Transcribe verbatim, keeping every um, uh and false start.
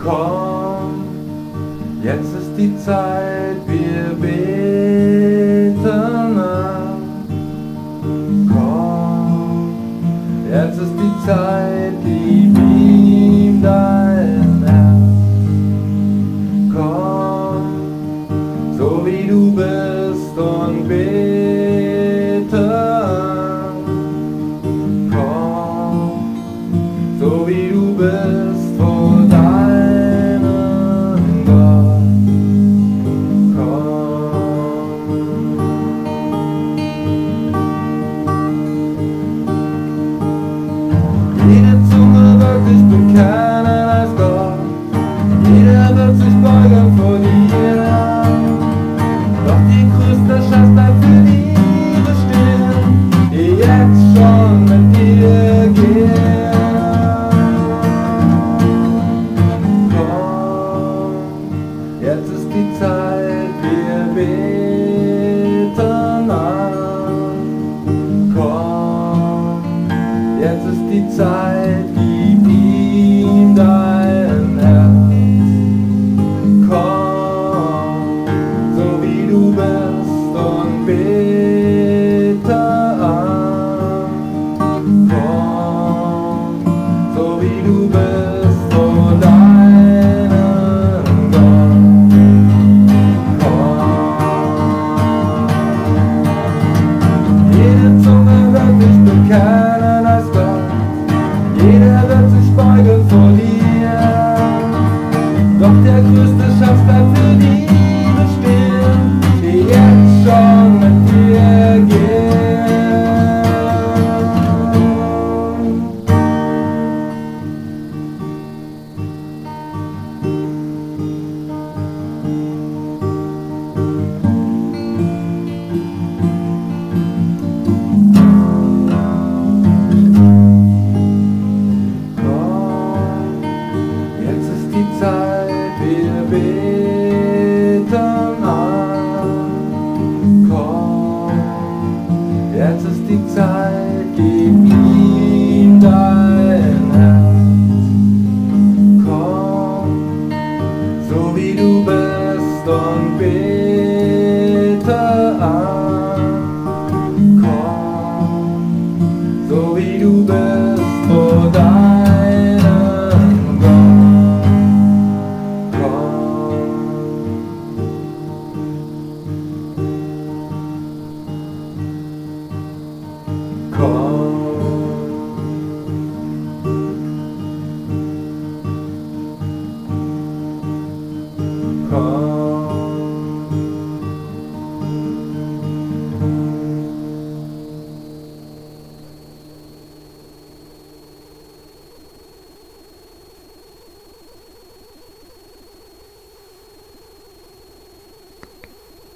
Komm, jetzt ist die Zeit, wir beten an. Komm, jetzt ist die Zeit, gib ihm dein Herz. Komm, so wie du bist und bete an. Komm, so wie du bist vor deinem Gott. Komm. Jede Zunge wird dich bekennen als Gott. Jeder wird sich beugen vor dir. Doch die größte Schatz bleibt für die bestehen, die jetzt schon mit dir gehen. Jetzt ist die Zeit, wir beten an. Komm, jetzt ist die Zeit, gib ihm dein Herz. Komm, so wie du bist und bete an. Komm, so wie du bist vor deinem Gott. Jede Zunge wird dich bekennen als Gott. Jeder wird sich beugen vor dir. Doch der größte Schatz bleibt für die bestehen, die jetzt schon mit dir gehen. Jetzt ist die Zeit, wir beten.